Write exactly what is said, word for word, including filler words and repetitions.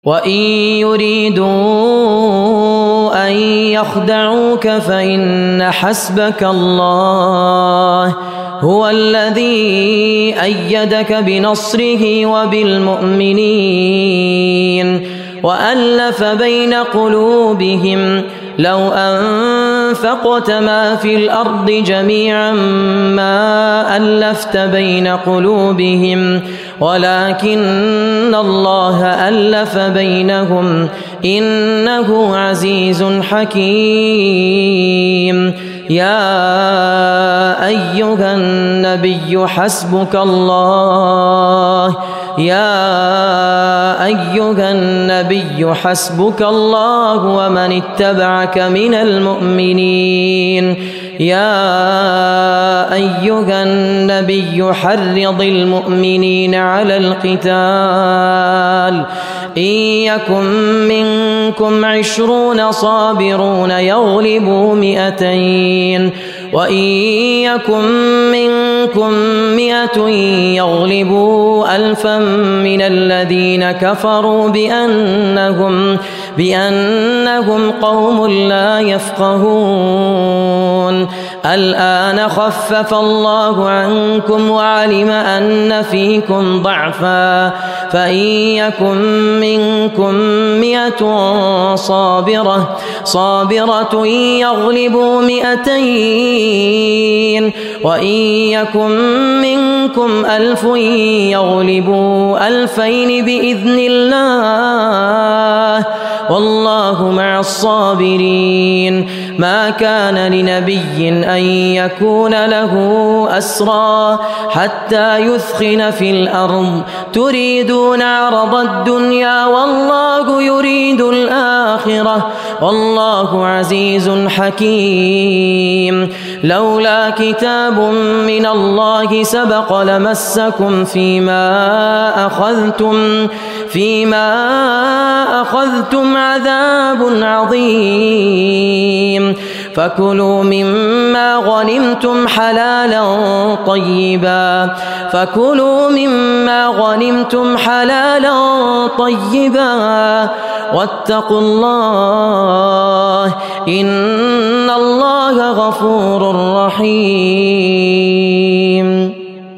وإن يريدوا أن يخدعوك فإن حسبك الله هو الذي أيدك بنصره وبالمؤمنين وألف بين قلوبهم لو أنفقت ما في الأرض جميعا ما ألفت بين قلوبهم ولكن الله ألف بينهم إنه عزيز حكيم. يا أيها النبي حسبك الله يا أيها النبي حسبك الله ومن اتبعك من المؤمنين. يا أيها النبي حرض المؤمنين على القتال إن يكن منكم عشرون صابرون يغلبوا مئتين وإن يكن منكم مئة يغلبوا ألفا من الذين كفروا بأنهم بأنهم قوم لا يفقهون. الآن خفف الله عنكم وعلم أن فيكم ضعفا فإن يكن منكم مئة صابرة صابرة يغلبوا مئتين وإن يكن منكم ألف يغلبوا ألفين بإذن الله والله مع الصابرين. ما كان لنبي أن يكون له أسرى حتى يثخن في الأرض تريدون عرض الدنيا والله يريد الآخرة والله عزيز حكيم. لولا كتاب من الله سبق لمسكم فيما أخذتم فيما أخذتم عذاب عظيم. فكلوا مما غنمتم حلالا طيبا فكلوا مما غنمتم حلالا طيبا واتقوا الله إن الله غفور رحيم.